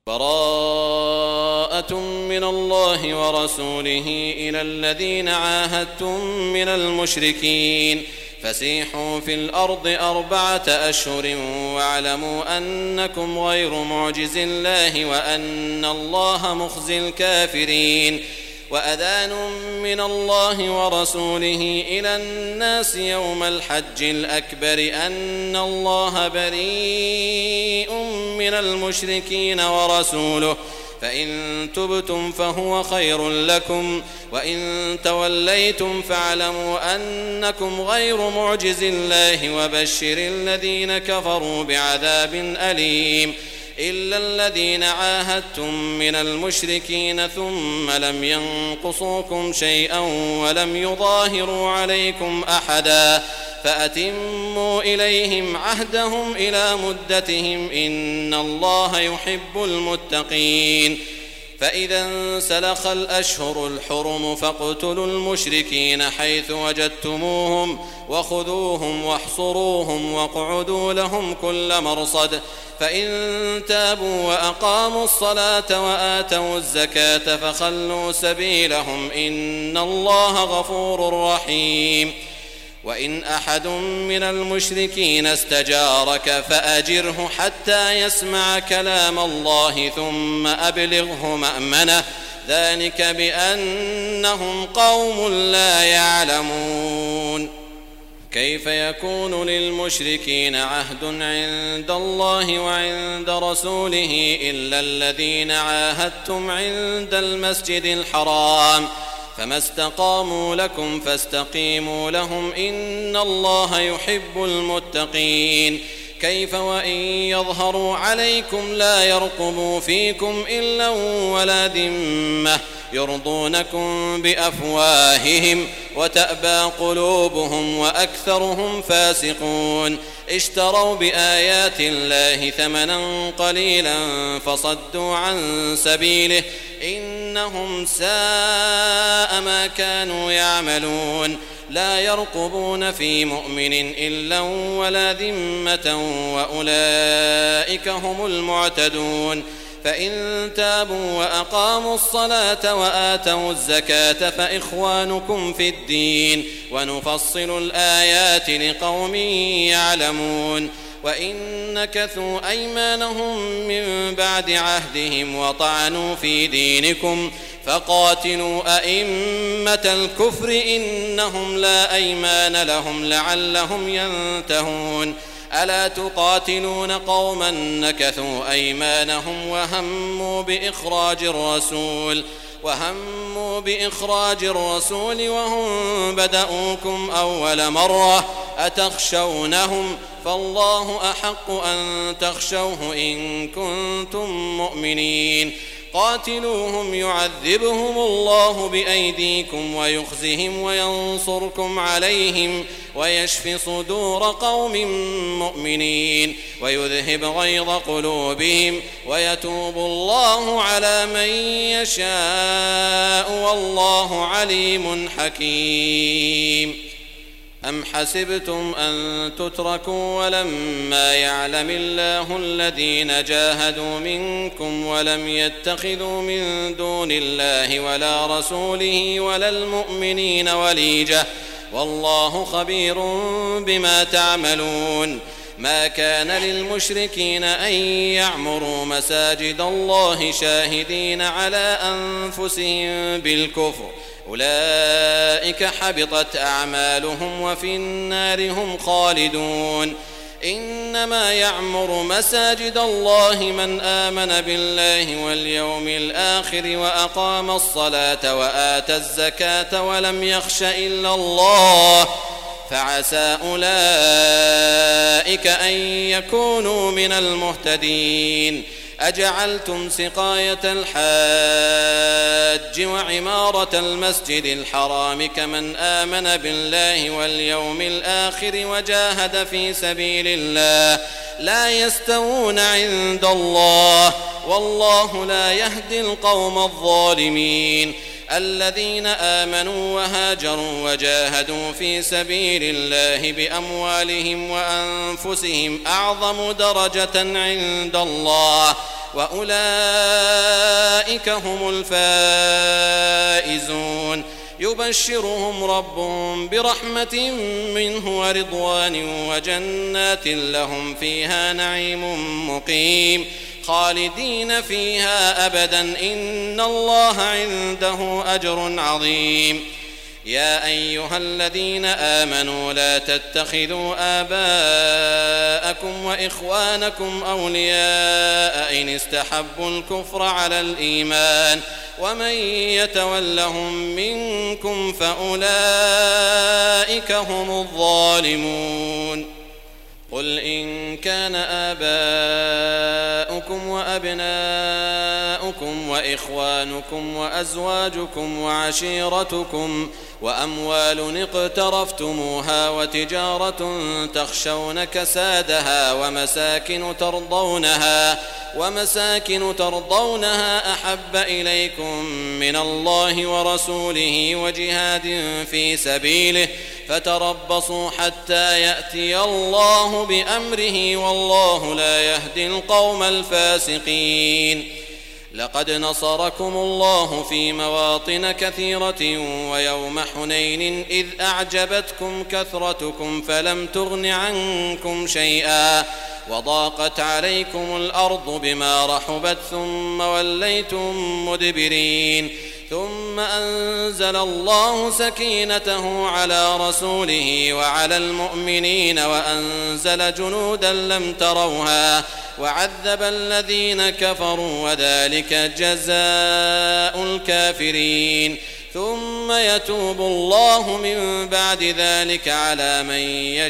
براءة من الله ورسوله إلى الذين عاهدتم من المشركين فسيحوا في الأرض 4 أشهر واعلموا أنكم غير معجز الله وأن الله مخزي الكافرين وأذان من الله ورسوله إلى الناس يوم الحج الأكبر أن الله بريء من المشركين ورسوله فإن تبتم فهو خير لكم وإن توليتم فاعلموا أنكم غير معجز الله وبشر الذين كفروا بعذاب أليم إلا الذين عاهدتم من المشركين ثم لم ينقصوكم شيئا ولم يظاهروا عليكم أحدا فأتموا إليهم عهدهم إلى مدتهم إن الله يحب المتقين فإذا انسلخ الأشهر الحرم فاقتلوا المشركين حيث وجدتموهم وخذوهم واحصروهم واقعدوا لهم كل مرصد فإن تابوا وأقاموا الصلاة وآتوا الزكاة فخلوا سبيلهم إن الله غفور رحيم وإن أحد من المشركين استجارك فأجره حتى يسمع كلام الله ثم أبلغه مأمنه ذلك بأنهم قوم لا يعلمون كيف يكون للمشركين عهد عند الله وعند رسوله إلا الذين عاهدتم عند المسجد الحرام فما استقاموا لكم فاستقيموا لهم إن الله يحب المتقين كيف وإن يظهروا عليكم لا يرقبوا فيكم إلا ولا ذمة يرضونكم بأفواههم وتأبى قلوبهم وأكثرهم فاسقون اشتروا بآيات الله ثمنا قليلا فصدوا عن سبيله إنهم ساء ما كانوا يعملون لا يرقبون في مؤمن إلا ولا ذمة وأولئك هم المعتدون فإن تابوا وأقاموا الصلاة وآتوا الزكاة فإخوانكم في الدين ونفصل الآيات لقوم يعلمون وإن نكثوا أيمانهم من بعد عهدهم وطعنوا في دينكم فقاتلوا أئمة الكفر إنهم لا أيمان لهم لعلهم ينتهون ألا تقاتلون قوما نكثوا أيمانهم وهموا بإخراج الرسول وهم بدأوكم أول مرة أتخشونهم فالله أحق أن تخشوه إن كنتم مؤمنين قاتلوهم يعذبهم الله بأيديكم ويخزهم وينصركم عليهم ويشف صدور قوم مؤمنين ويذهب غيظ قلوبهم ويتوب الله على من يشاء والله عليم حكيم أم حسبتم أن تتركوا ولما يعلم الله الذين جاهدوا منكم ولم يتخذوا من دون الله ولا رسوله ولا المؤمنين وليجة والله خبير بما تعملون ما كان للمشركين أن يعمروا مساجد الله شاهدين على أنفسهم بالكفر أولئك حبطت أعمالهم وفي النار هم خالدون إنما يعمر مساجد الله من آمن بالله واليوم الآخر وأقام الصلاة وآتى الزكاة ولم يخش إلا الله فعسى أولئك أن يكونوا من المهتدين أجعلتم سقاية الحاج وعمارة المسجد الحرام كمن آمن بالله واليوم الآخر وجاهد في سبيل الله لا يستوون عند الله والله لا يهدي القوم الظالمين الذين آمنوا وهاجروا وجاهدوا في سبيل الله بأموالهم وأنفسهم أعظم درجة عند الله وأولئك هم الفائزون يبشرهم ربهم برحمة منه ورضوان وجنات لهم فيها نعيم مقيم خالدين فيها أبدا إن الله عنده أجر عظيم. يا أيها الذين آمنوا لا تتخذوا آباءكم وإخوانكم أولياء إن استحبوا الكفر على الإيمان ومن يتولهم منكم فأولئك هم الظالمون. قل إن كان آباؤكم وأبناؤكم وإخوانكم وأزواجكم وعشيرتكم وأموال اقترفتموها وتجارة تخشون كسادها ومساكن ترضونها أحب إليكم من الله ورسوله وجهاد في سبيله فتربصوا حتى يأتي الله بأمره والله لا يهدي القوم الفاسقين. لقد نصركم الله في مواطن كثيرة ويوم حنين إذ أعجبتكم كثرتكم فلم تغن عنكم شيئا وضاقت عليكم الأرض بما رحبت ثم وليتم مدبرين ثم أنزل الله سكينته على رسوله وعلى المؤمنين وأنزل جنودا لم تروها وعذب الذين كفروا وذلك جزاء الكافرين. ثم يتوب الله من بعد ذلك على من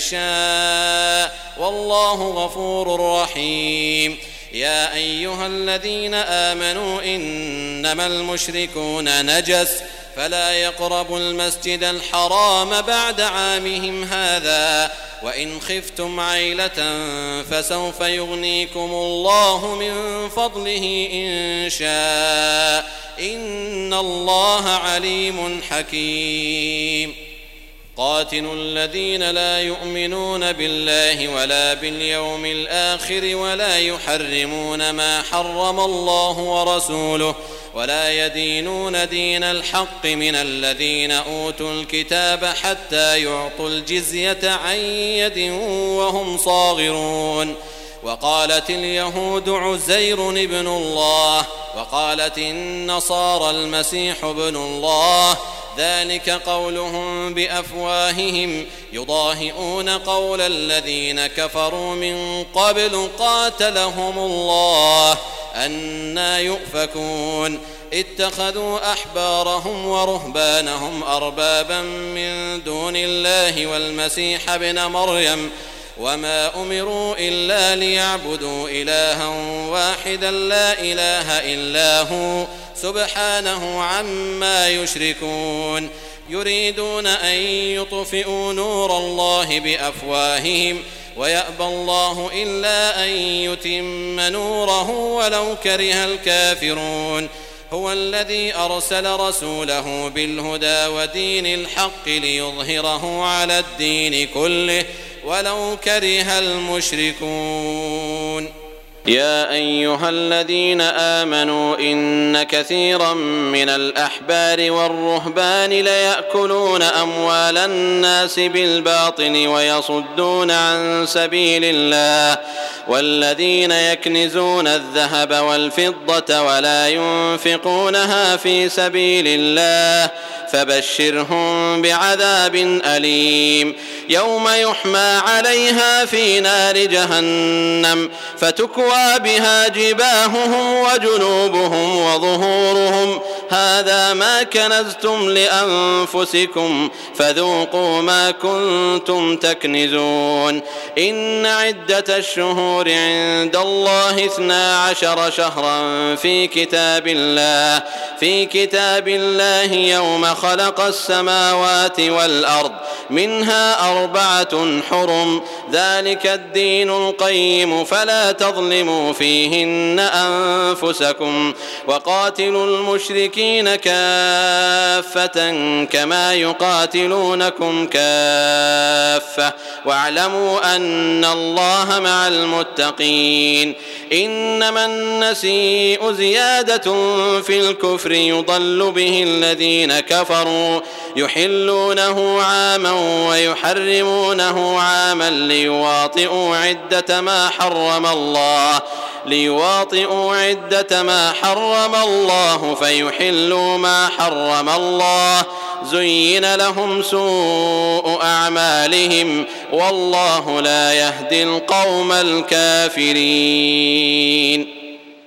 يشاء والله غفور رحيم. يا أيها الذين آمنوا إنما المشركون نجس فلا يقربوا المسجد الحرام بعد عامهم هذا وإن خفتم عيلة فسوف يغنيكم الله من فضله إن شاء إن الله عليم حكيم. قاتلوا الذين لا يؤمنون بالله ولا باليوم الآخر ولا يحرمون ما حرم الله ورسوله ولا يدينون دين الحق من الذين أوتوا الكتاب حتى يعطوا الجزية عن يد وهم صاغرون. وقالت اليهود عزير ابن الله وقالت النصارى المسيح ابن الله ذلك قولهم بأفواههم يضاهئون قول الذين كفروا من قبل قاتلهم الله أنى يؤفكون. اتخذوا أحبارهم ورهبانهم أربابا من دون الله والمسيح ابن مريم وما أمروا إلا ليعبدوا إلها واحدا لا إله إلا هو سبحانه عما يشركون. يريدون أن يطفئوا نور الله بأفواههم ويأبى الله إلا أن يتم نوره ولو كره الكافرون. هو الذي أرسل رسوله بالهدى ودين الحق ليظهره على الدين كله ولو كره المشركون. يا أيها الذين آمنوا إن كثيرا من الأحبار والرهبان ليأكلون أموال الناس بالباطل ويصدون عن سبيل الله والذين يكنزون الذهب والفضة ولا ينفقونها في سبيل الله فبشرهم بعذاب أليم يوم يحمى عليها في نار جهنم فتكوى بها جباههم وجنوبهم وظهورهم هذا ما كنزتم لأنفسكم فذوقوا ما كنتم تكنزون. إن عدة الشهور عند الله 12 شهرا في كتاب الله يوم خلق السماوات والأرض منها 4 حرم ذلك الدين القيم فلا تظلموا فيهن أنفسكم وقاتلوا المشركين المشركين كافة كما يقاتلونكم كافة واعلموا أن الله مع المتقين. إنما النسيء زيادة في الكفر يضل به الذين كفروا يحلونه عاما ويحرمونه عاما ليواطئوا عدة ما حرم الله فيحلوا ما حرم الله. زين لهم سوء أعمالهم والله لا يهدي القوم الكافرين.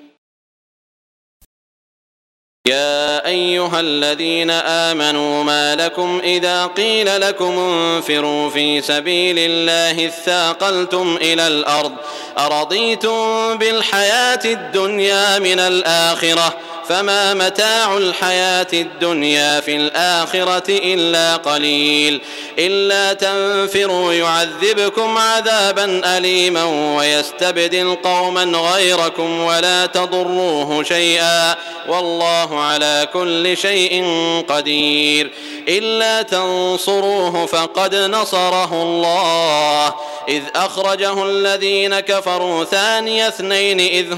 يا أيها الذين آمنوا ما لكم إذا قيل لكم انفروا في سبيل الله اثاقلتم إلى الأرض أرضيتم بالحياة الدنيا من الآخرة فما متاع الحياة الدنيا في الآخرة إلا قليل. إلا تنفروا يعذبكم عذابا أليما ويستبدل قوما غيركم ولا تضروه شيئا والله على كل شيء قدير. إلا تنصروه فقد نصره الله إذ أخرجه الذين كفروا ثاني اثنين إذ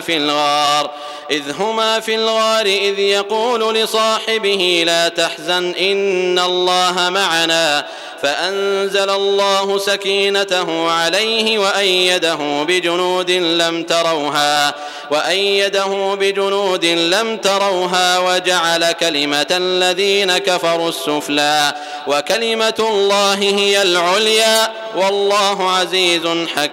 هما في الغار إذ يقول لصاحبه لا تحزن إن الله معنا فأنزل الله سكينته عليه وأيده بجنود لم تروها وجعل كلمة الذين كفروا السفلى وكلمة الله هي العليا والله عزيز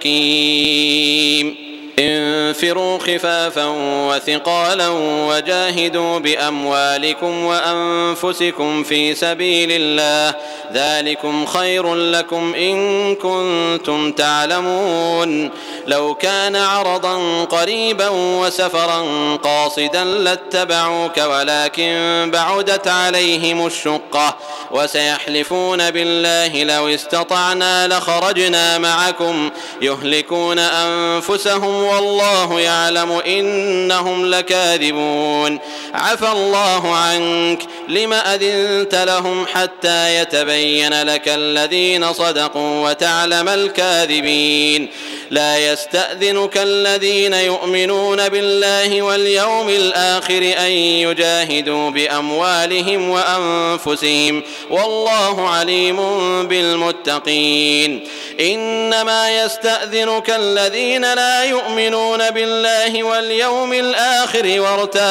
حكيم. انفروا خفافا وثقالا وجاهدوا بأموالكم وأنفسكم في سبيل الله ذلكم خير لكم إن كنتم تعلمون. لو كان عرضا قريبا وسفرا قاصدا لاتبعوك ولكن بعدت عليهم الشقة وسيحلفون بالله لو استطعنا لخرجنا معكم يهلكون أنفسهم والله يعلم إنهم لكاذبون. عفى الله عنك لم أذنت لهم حتى يتبين لك الذين صدقوا وتعلم الكاذبين. لا يستأذنك الذين يؤمنون بالله واليوم الآخر أن يجاهدوا بأموالهم وأنفسهم والله عليم بالمتقين. إنما يستأذنك الذين لا يؤمنون بالله واليوم الآخر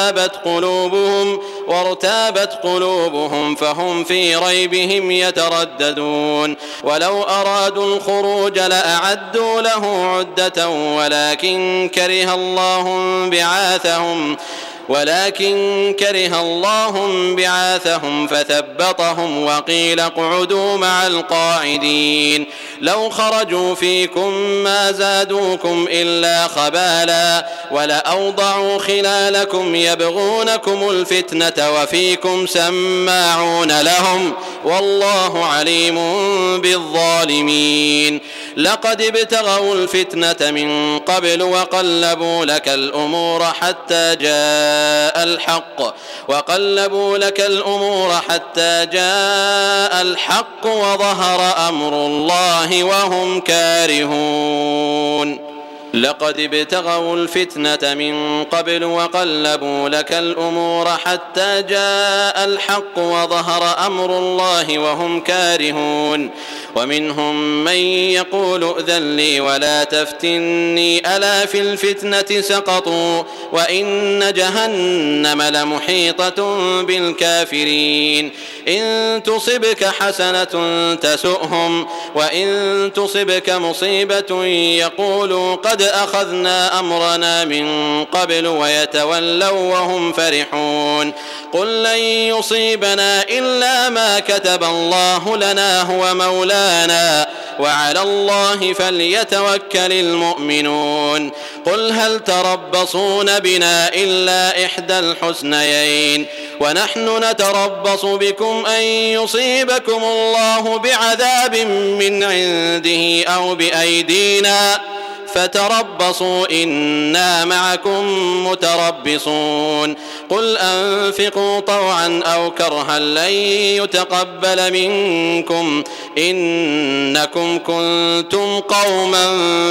وارتابت قلوبهم فهم في ريبهم يترددون. ولو أرادوا الخروج لأعدوا له عدة ولكن كره الله بعاثهم فثبطهم وقيل اقعدوا مع القاعدين. لو خرجوا فيكم ما زادوكم إلا خبالا ولأوضعوا خلالكم يبغونكم الفتنة وفيكم سماعون لهم والله عليم بالظالمين. لقد ابتغوا الفتنة من قبل وقلبوا لك الأمور حتى جاء الحق وظهر أمر الله وهم كارهون. لقد ابتغوا الفتنة من قبل وقلبوا لك الأمور حتى جاء الحق وظهر أمر الله وهم كارهون. ومنهم من يقول ائذن لي ولا تفتني ألا في الفتنة سقطوا وإن جهنم لمحيطة بالكافرين. إن تصبك حسنة تسؤهم وإن تصبك مصيبة يقولوا قد أخذنا أمرنا من قبل ويتولوا وهم فرحون. قل لن يصيبنا إلا ما كتب الله لنا هو مولانا وعلى الله فليتوكل المؤمنون. قل هل تربصون بنا إلا إحدى الحسنيين ونحن نتربص بكم أن يصيبكم الله بعذاب من عنده أو بأيدينا فتربصوا إنا معكم متربصون قل أنفقوا طوعا أو كرها لن يتقبل منكم إنكم كنتم قوما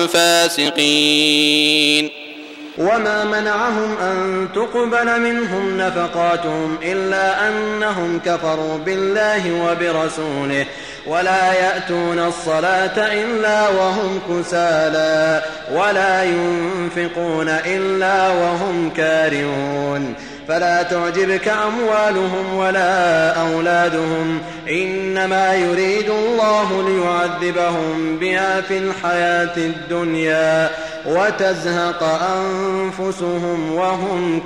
فاسقين. وما منعهم أن تقبل منهم نفقاتهم إلا أنهم كفروا بالله وبرسوله ولا يأتون الصلاة إلا وهم كسالى ولا ينفقون إلا وهم كارهون فلا تعجبك أموالهم ولا أولادهم إنما يريد الله ليعذبهم بها في الحياة الدنيا وتزهق أنفسهم وهم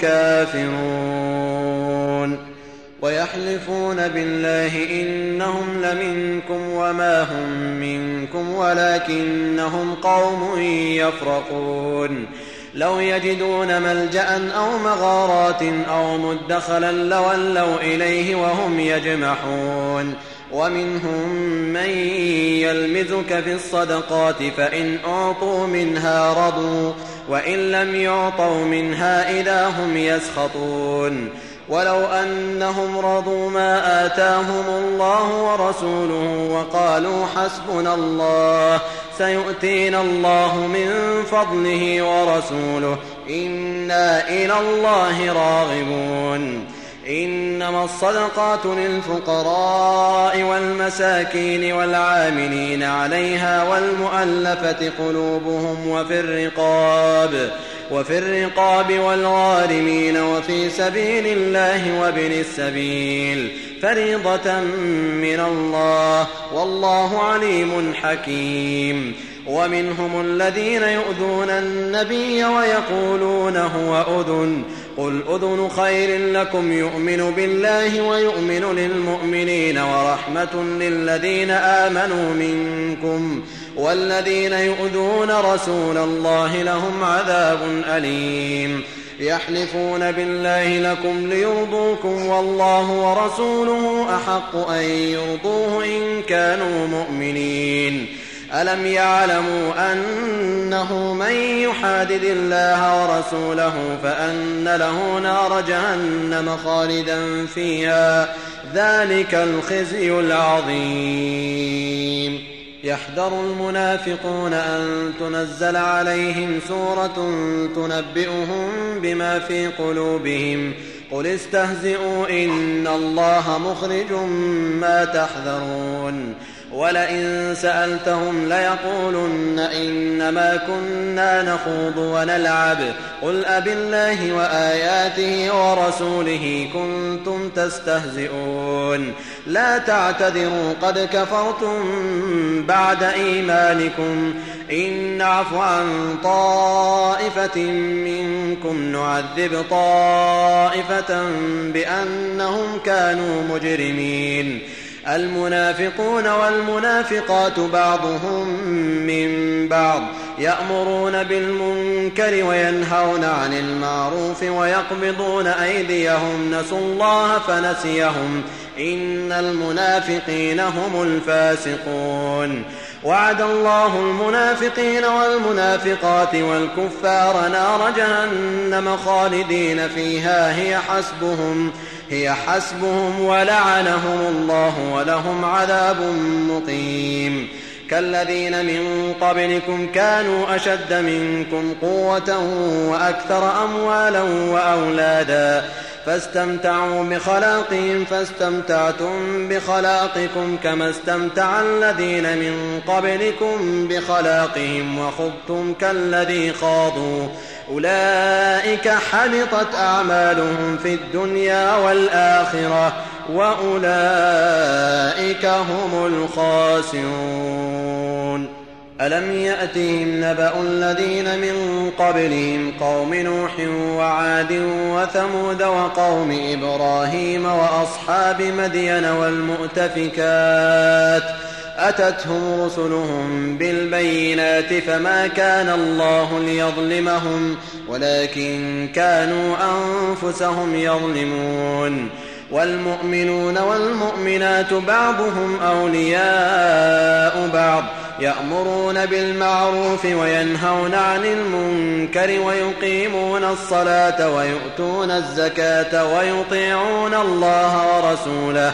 كافرون ويحلفون بالله إنهم لمنكم وما هم منكم ولكنهم قوم يفرقون لو يجدون ملجأ أو مغارات أو مدخلا لولوا إليه وهم يجمحون ومنهم من يلمزك في الصدقات فإن أعطوا منها رضوا وإن لم يعطوا منها إذا هم يسخطون ولو أنهم رضوا ما آتاهم الله ورسوله وقالوا حسبنا الله سيؤتينا الله من فضله ورسوله إنا إلى الله راغبون إنما الصدقات للفقراء والمساكين والعاملين عليها والمؤلفة قلوبهم وفي الرقاب والغارمين وفي سبيل الله وابن السبيل فريضة من الله والله عليم حكيم. ومنهم الذين يؤذون النبي ويقولون هو أذن قل أذن خير لكم يؤمن بالله ويؤمن للمؤمنين ورحمة للذين آمنوا منكم والذين يؤذون رسول الله لهم عذاب أليم. يحلفون بالله لكم ليرضوكم والله ورسوله أحق أن يرضوه إن كانوا مؤمنين. ألم يعلموا أنه من يحادد الله ورسوله فأن له نار جهنم خالدا فيها ذلك الخزي العظيم. يحذر المنافقون أن تنزل عليهم سورة تنبئهم بما في قلوبهم قل استهزئوا إن الله مخرج ما تحذرون ولئن سألتهم ليقولن إنما كنا نخوض ونلعب قل أبالله وآياته ورسوله كنتم تستهزئون لا تعتذروا قد كفرتم بعد إيمانكم إن نعف عن طائفة منكم نعذب طائفة بأنهم كانوا مجرمين. المنافقون والمنافقات بعضهم من بعض يأمرون بالمنكر وينهون عن المعروف ويقبضون أيديهم نسوا الله فنسيهم إن المنافقين هم الفاسقون. وعد الله المنافقين والمنافقات والكفار نار جهنم خالدين فيها هي حسبهم ولعنهم الله ولهم عذاب مقيم. كالذين من قبلكم كانوا أشد منكم قوة وأكثر أموالا وأولادا فاستمتعوا بخلاقهم فاستمتعتم بخلاقكم كما استمتع الذين من قبلكم بخلاقهم وخضتم كالذي خاضوا أولئك حبطت أعمالهم في الدنيا والآخرة وأولئك هم الخاسرون. ألم يأتهم نبأ الذين من قبلهم قوم نوح وعاد وثمود وقوم إبراهيم وأصحاب مدين والمؤتفكات أتتهم رسلهم بالبينات فما كان الله ليظلمهم ولكن كانوا أنفسهم يظلمون. والمؤمنون والمؤمنات بعضهم أولياء بعض يأمرون بالمعروف وينهون عن المنكر ويقيمون الصلاة ويؤتون الزكاة ويطيعون الله ورسوله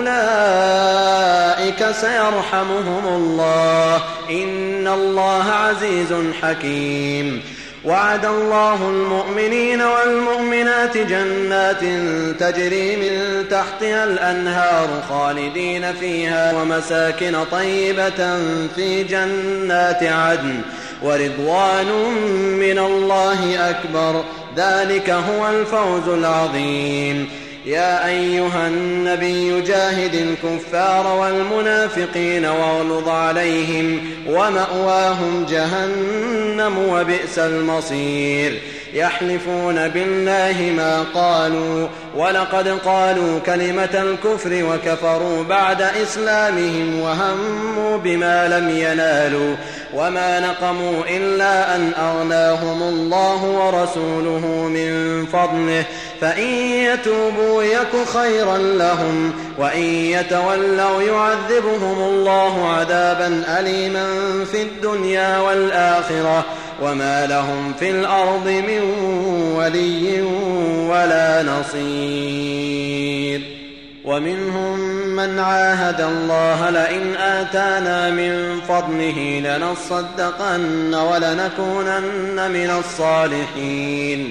أولئك سيرحمهم الله إن الله عزيز حكيم. وعد الله المؤمنين والمؤمنات جنات تجري من تحتها الأنهار خالدين فيها ومساكن طيبة في جنات عدن ورضوان من الله أكبر ذلك هو الفوز العظيم. يا أيها النبي جاهد الكفار والمنافقين واغلظ عليهم ومأواهم جهنم وبئس المصير. يحلفون بالله ما قالوا ولقد قالوا كلمة الكفر وكفروا بعد إسلامهم وهموا بما لم ينالوا وما نقموا إلا أن أغناهم الله ورسوله من فضله فإن يتوبوا يك خيرا لهم وإن يتولوا يعذبهم الله عذابا أليما في الدنيا والآخرة وما لهم في الأرض من ولي ولا نصير. ومنهم من عاهد الله لئن آتانا من فضله لنصدقن ولنكونن من الصالحين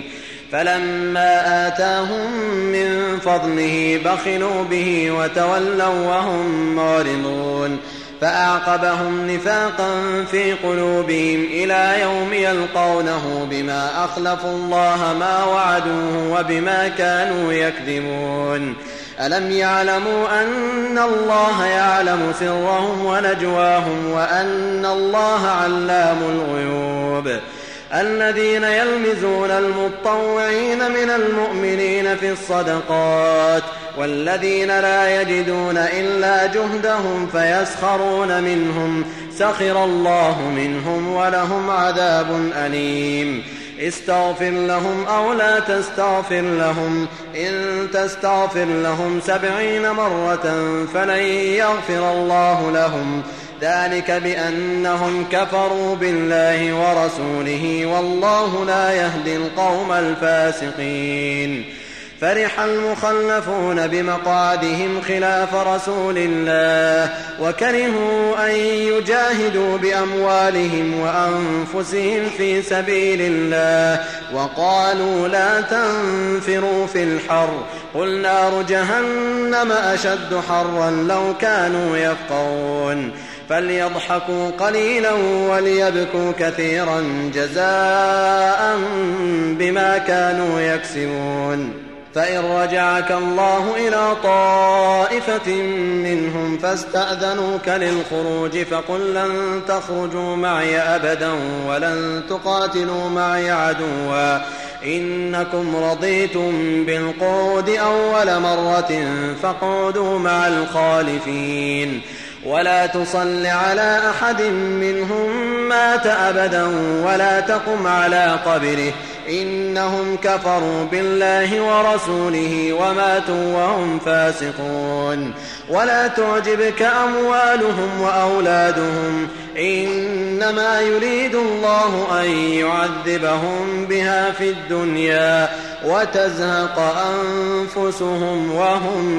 فلما آتاهم من فضله بخلوا به وتولوا وهم معرضون فأعقبهم نفاقا في قلوبهم إلى يوم يلقونه بما أخلفوا الله ما وعدوه وبما كانوا يكذبون. ألم يعلموا أن الله يعلم سرهم ونجواهم وأن الله علام الغيوب. الذين يلمزون المطوعين من المؤمنين في الصدقات والذين لا يجدون إلا جهدهم فيسخرون منهم سخر الله منهم ولهم عذاب أليم. استغفر لهم أو لا تستغفر لهم إن تستغفر لهم 70 مرة فلن يغفر الله لهم ذلك بأنهم كفروا بالله ورسوله والله لا يهدي القوم الفاسقين. فرح المخلفون بمقعدهم خلاف رسول الله وكرهوا أن يجاهدوا بأموالهم وأنفسهم في سبيل الله وقالوا لا تنفروا في الحر قل نار جهنم أشد حرا لو كانوا يفقهون. فليضحكوا قليلا وليبكوا كثيرا جزاء بما كانوا يكسبون. فإن رجعك الله إلى طائفة منهم فاستأذنوك للخروج فقل لن تخرجوا معي أبدا ولن تقاتلوا معي عدوا إنكم رضيتم بالقعود أول مرة فاقعدوا مع الخالفين ولا تصل على أحد منهم مات أبدا ولا تقم على قبره إنهم كفروا بالله ورسوله وماتوا وهم فاسقون. ولا تعجبك أموالهم وأولادهم إنما يريد الله أن يعذبهم بها في الدنيا وتزهق أنفسهم وهم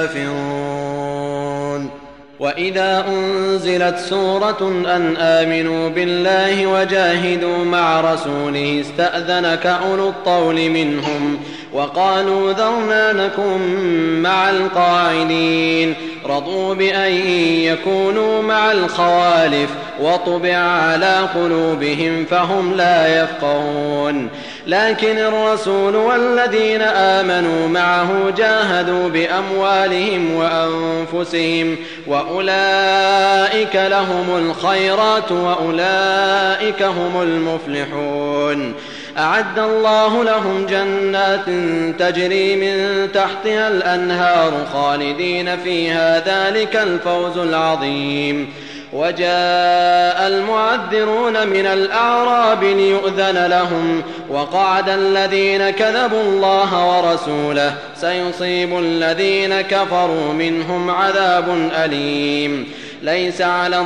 كافرون. وإذا أنزلت سورة أن آمنوا بالله وجاهدوا مع رسوله استأذنك أولو الطول منهم وقالوا ذرنا نكن مع القاعدين رضوا بأن يكونوا مع الخوالف وطبع على قلوبهم فهم لا يفقهون. لكن الرسول والذين آمنوا معه جاهدوا بأموالهم وأنفسهم وأولئك لهم الخيرات وأولئك هم المفلحون. أعد الله لهم جنات تجري من تحتها الأنهار خالدين فيها ذلك الفوز العظيم. وجاء المعذرون من الأعراب ليؤذن لهم وقعد الذين كذبوا الله ورسوله سيصيب الذين كفروا منهم عذاب أليم. ليس على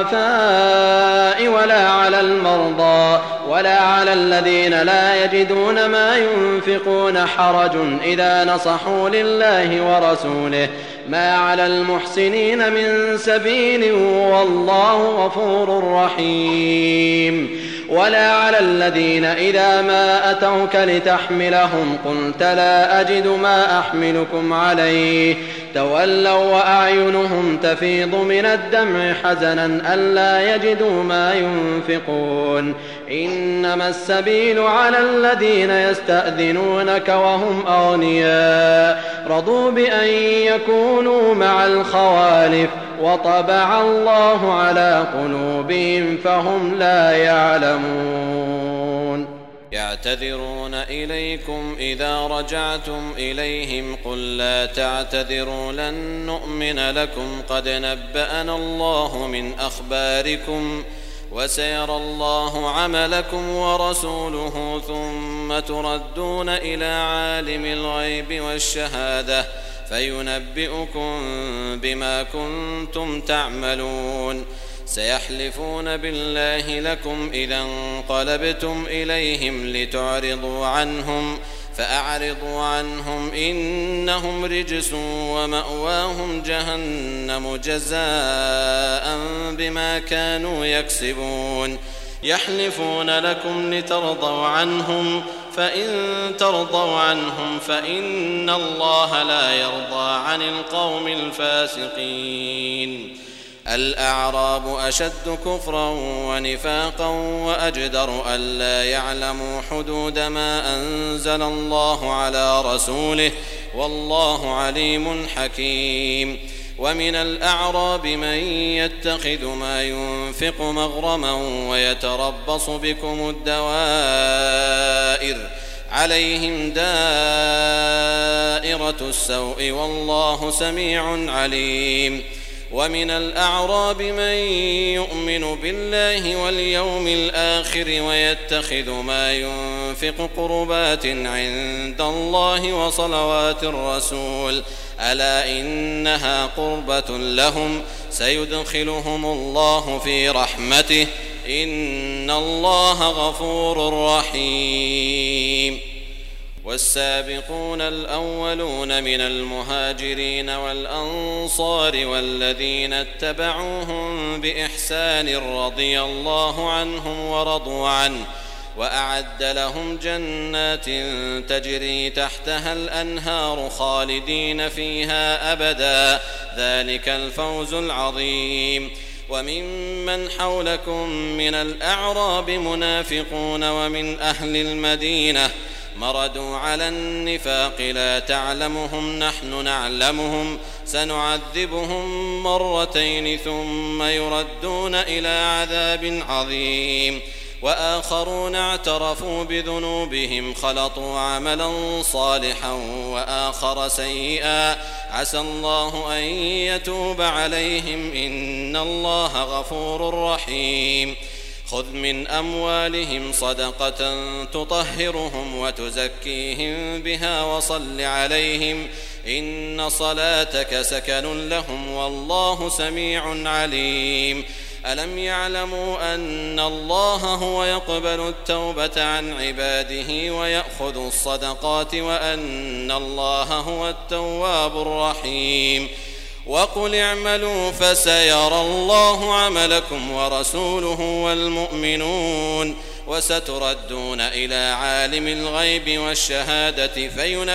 الضعفاء ولا على المرضى ولا على الذين لا يجدون ما ينفقون حرج إذا نصحوا لله ورسوله ما على المحسنين من سبيل والله غفور رحيم. ولا على الذين إذا ما أتوك لتحملهم قلت لا أجد ما أحملكم عليه تولوا وأعينهم تفيض من الدمع حزنا ألا يجدوا ما ينفقون إنما السبيل على الذين يستأذنونك وهم أغنياء رضوا بأن يكونوا مع الخوالف وطبع الله على قلوبهم فهم لا يعلمون. يعتذرون إليكم إذا رجعتم إليهم قل لا تعتذروا لن نؤمن لكم قد نبأنا الله من أخباركم وسيرى الله عملكم ورسوله ثم تردون إلى عالم الغيب والشهادة فينبئكم بما كنتم تعملون. سيحلفون بالله لكم إذا انقلبتم إليهم لتعرضوا عنهم فأعرضوا عنهم إنهم رجس ومأواهم جهنم جزاء بما كانوا يكسبون. يحلفون لكم لترضوا عنهم فإن ترضوا عنهم فإن الله لا يرضى عن القوم الفاسقين. الأعراب أشد كفرا ونفاقا وأجدر ألا يعلموا حدود ما أنزل الله على رسوله والله عليم حكيم. ومن الأعراب من يتخذ ما ينفق مغرما ويتربص بكم الدوائر عليهم دائرة السوء والله سميع عليم. ومن الأعراب من يؤمن بالله واليوم الآخر ويتخذ ما ينفق قربات عند الله وصلوات الرسول ألا إنها قربة لهم سيدخلهم الله في رحمته إن الله غفور رحيم. والسابقون الأولون من المهاجرين والأنصار والذين اتبعوهم بإحسان رضي الله عنهم ورضوا عنه وأعد لهم جنات تجري تحتها الأنهار خالدين فيها أبدا ذلك الفوز العظيم. وممن حولكم من الأعراب منافقون ومن أهل المدينة مردوا على النفاق لا تعلمهم نحن نعلمهم سنعذبهم مرتين ثم يردون إلى عذاب عظيم. وآخرون اعترفوا بذنوبهم خلطوا عملا صالحا وآخر سيئا عسى الله أن يتوب عليهم إن الله غفور رحيم. خذ من أموالهم صدقة تطهرهم وتزكيهم بها وصل عليهم إن صلاتك سكن لهم والله سميع عليم. ألم يعلموا أن الله هو يقبل التوبة عن عباده ويأخذ الصدقات وأن الله هو التواب الرحيم. وقل اعملوا فسيرى الله عملكم ورسوله والمؤمنون وستردون إلى عالم الغيب والشهادة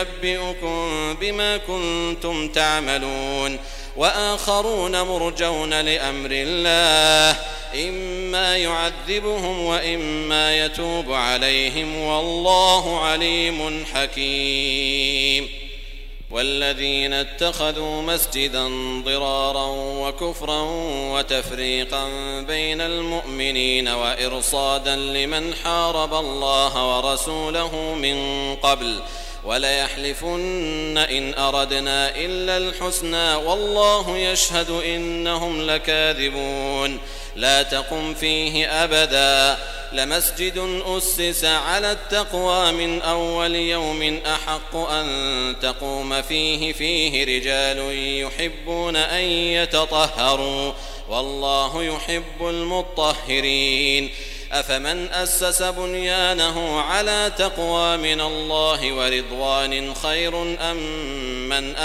فينبئكم بما كنتم تعملون. وآخرون مرجون لأمر الله إما يعذبهم وإما يتوب عليهم والله عليم حكيم. والذين اتخذوا مسجدا ضرارا وكفرا وتفريقا بين المؤمنين وإرصادا لمن حارب الله ورسوله من قبل وليحلفن إن أردنا إلا الحسنى والله يشهد إنهم لكاذبون لا تقم فيه أبدا لمسجد أسس على التقوى من أول يوم أحق أن تقوم فيه رجال يحبون أن يتطهروا والله يحب المطهرين أفمن أسس بنيانه على تقوى من الله ورضوان خير أم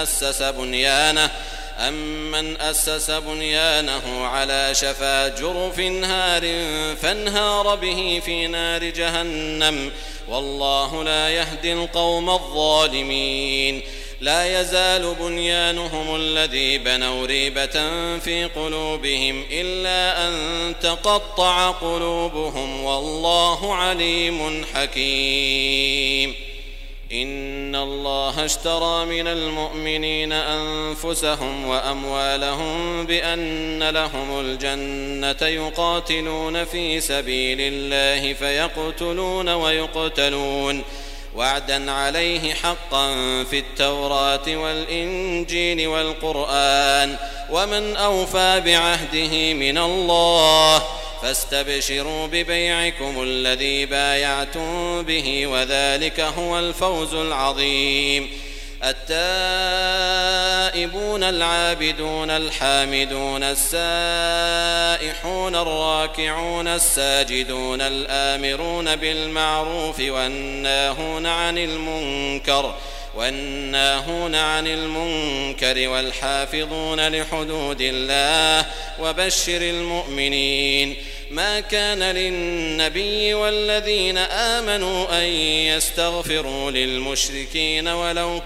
من أسس بنيانه على شفا جرف هار فانهار به في نار جهنم والله لا يهدي القوم الظالمين لا يزال بنيانهم الذي بنوا ريبة في قلوبهم إلا أن تقطع قلوبهم والله عليم حكيم إن الله اشترى من المؤمنين أنفسهم وأموالهم بأن لهم الجنة يقاتلون في سبيل الله فيقتلون ويقتلون وعدا عليه حقا في التوراة والإنجيل والقرآن ومن أوفى بعهده من الله فاستبشروا ببيعكم الذي بايعتم به وذلك هو الفوز العظيم التائبون العابدون الحامدون السائحون الراكعون الساجدون الآمرون بالمعروف والناهون عن المنكر والحافظون لحدود الله وبشر المؤمنين ما كان للنبي والذين آمنوا أن يستغفروا للمشركين ولو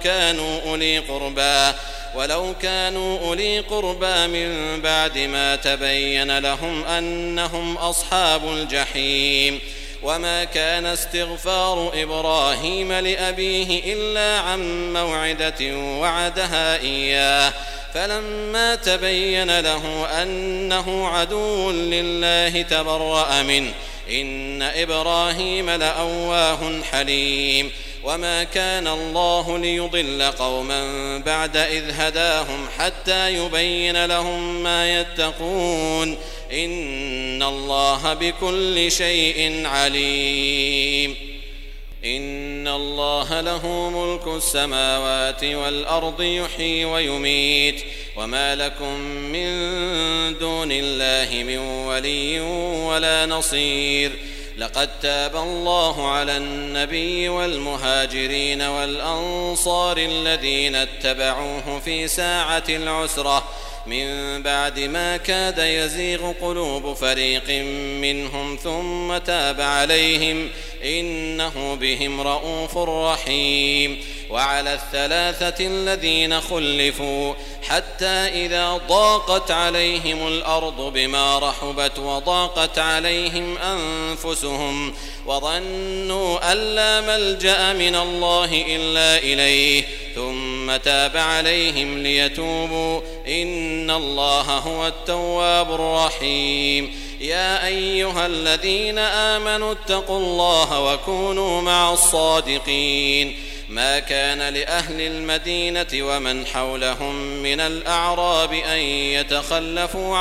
كانوا أولي قربى من بعد ما تبين لهم أنهم أصحاب الجحيم وما كان استغفار إبراهيم لأبيه إلا عن موعدة وعدها إياه فلما تبين له أنه عدو لله تبرأ منه إن إبراهيم لأواه حليم وما كان الله ليضل قوما بعد إذ هداهم حتى يبين لهم ما يتقون إن الله بكل شيء عليم إن الله له ملك السماوات والأرض يحيي ويميت وما لكم من دون الله من ولي ولا نصير لقد تاب الله على النبي والمهاجرين والأنصار الذين اتبعوه في ساعة العسرة من بعد ما كاد يزيغ قلوب فريق منهم ثم تاب عليهم إنه بهم رءوف رحيم وعلى الثلاثة الذين خلفوا حتى إذا ضاقت عليهم الأرض بما رحبت وضاقت عليهم أنفسهم وظنوا أن لا ملجأ من الله إلا إليه ثم تاب عليهم ليتوبوا إن الله هو التواب الرحيم يا أيها الذين آمنوا اتقوا الله وكونوا مع الصادقين ما كان لأهل المدينة ومن حولهم من الأعراب أن يتخلفوا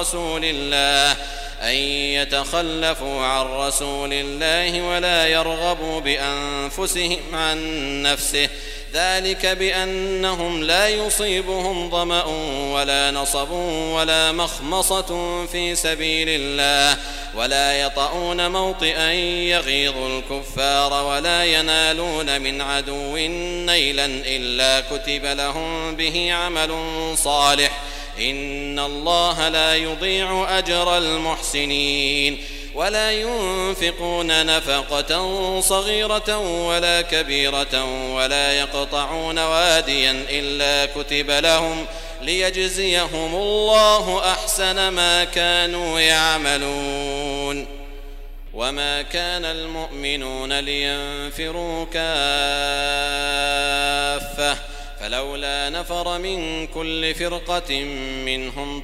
عن رسول الله ولا يرغبوا بأنفسهم عن نفسه ذلك بأنهم لا يصيبهم ظمأ ولا نصب ولا مخمصة في سبيل الله ولا يطؤون موطئا يغيظ الكفار ولا ينالون من عدو نيلا إلا كتب لهم به عمل صالح إن الله لا يضيع أجر المحسنين ولا ينفقون نفقة صغيرة ولا كبيرة ولا يقطعون واديا إلا كتب لهم ليجزيهم الله أحسن ما كانوا يعملون وما كان المؤمنون لينفروا كافة فلولا نفر من كل فرقة منهم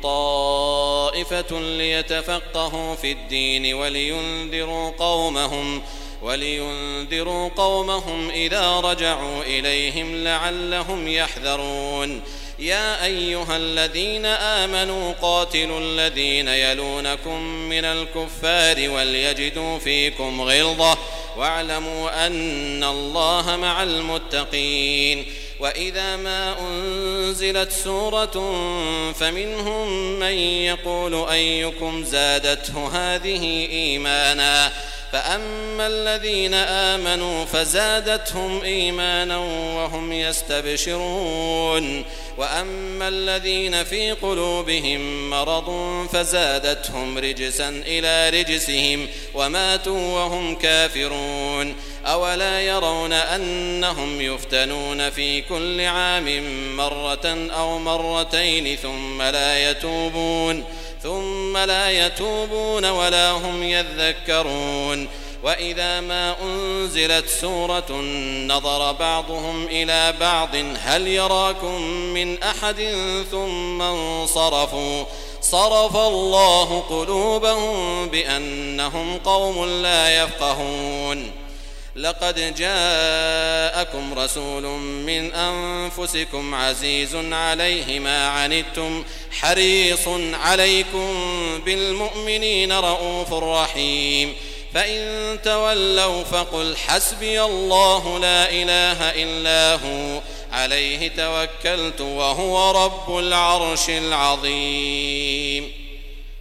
طائفة ليتفقهوا في الدين ولينذروا قومهم ولينذروا قومهم إذا رجعوا إليهم لعلهم يحذرون يا أيها الذين آمنوا قاتلوا الذين يلونكم من الكفار وليجدوا فيكم غلظة واعلموا أن الله مع المتقين وإذا ما أنزلت سورة فمنهم من يقول أيكم زادته هذه إيمانا فأما الذين آمنوا فزادتهم إيمانا وهم يستبشرون وأما الذين في قلوبهم مرض فزادتهم رجسا إلى رجسهم وماتوا وهم كافرون أولا يرون أنهم يفتنون في كل عام مرة أو مرتين ثم لا يتوبون ولا هم يذكرون وإذا ما أنزلت سورة نظر بعضهم إلى بعض هل يراكم من أحد ثم انصرفوا صرف الله قلوبهم بأنهم قوم لا يفقهون لقد جاءكم رسول من أنفسكم عزيز عليه ما عنتم حريص عليكم بالمؤمنين رؤوف رحيم فإن تولوا فقل حسبي الله لا إله إلا هو عليه توكلت وهو رب العرش العظيم